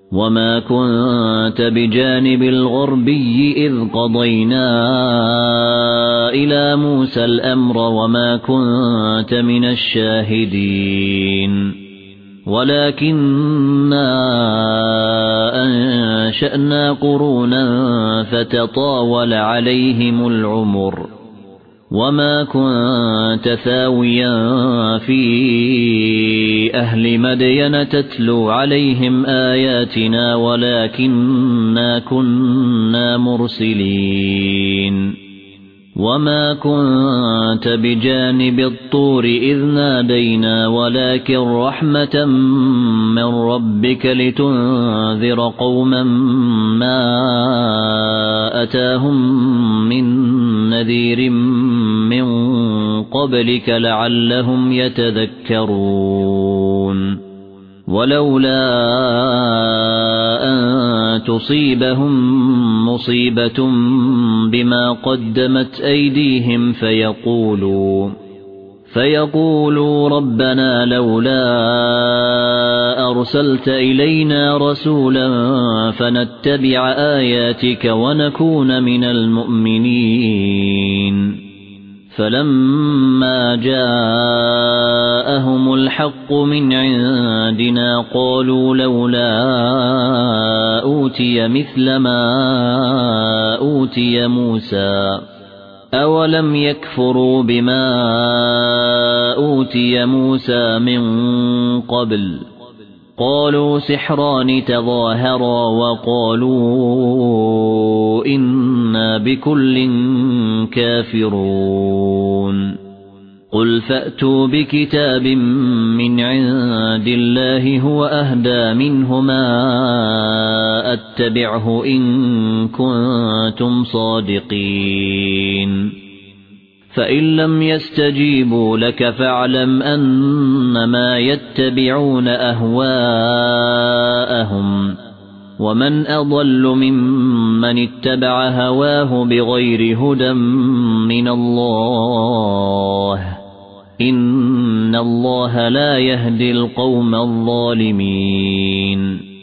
وما كنت بجانب الغربي إذ قضينا إلى موسى الأمر وما كنت من الشاهدين ولكننا أنشأنا قرونا فتطاول عليهم العمر وما كنت ثاويا في أهل مدين تتلو عليهم آياتنا ولكننا كنا مرسلين وما كنت بجانب الطور إذ نادينا ولكن رحمة من ربك لتنذر قوما ما أتاهم من نذير من قبلك لعلهم يتذكرون ولولا أن تصيبهم مصيبة بما قدمت أيديهم فيقولوا ربنا لولا أرسلت إلينا رسولا فنتبع آياتك ونكون من المؤمنين فلما جاءهم الحق من عندنا قالوا لولا أوتي مثل ما أوتي موسى أولم يكفروا بما أوتي موسى من قبل قالوا سحران تظاهرا وقالوا إنا بكل كافرون قل فأتوا بكتاب من عند الله هو أهدى منهما أتبعه إن كنتم صادقين فإن لم يستجيبوا لك فاعلم أنما يتبعون أهواءهم ومن أضل ممن اتبع هواه بغير هدى من الله إن الله لا يهدي القوم الظالمين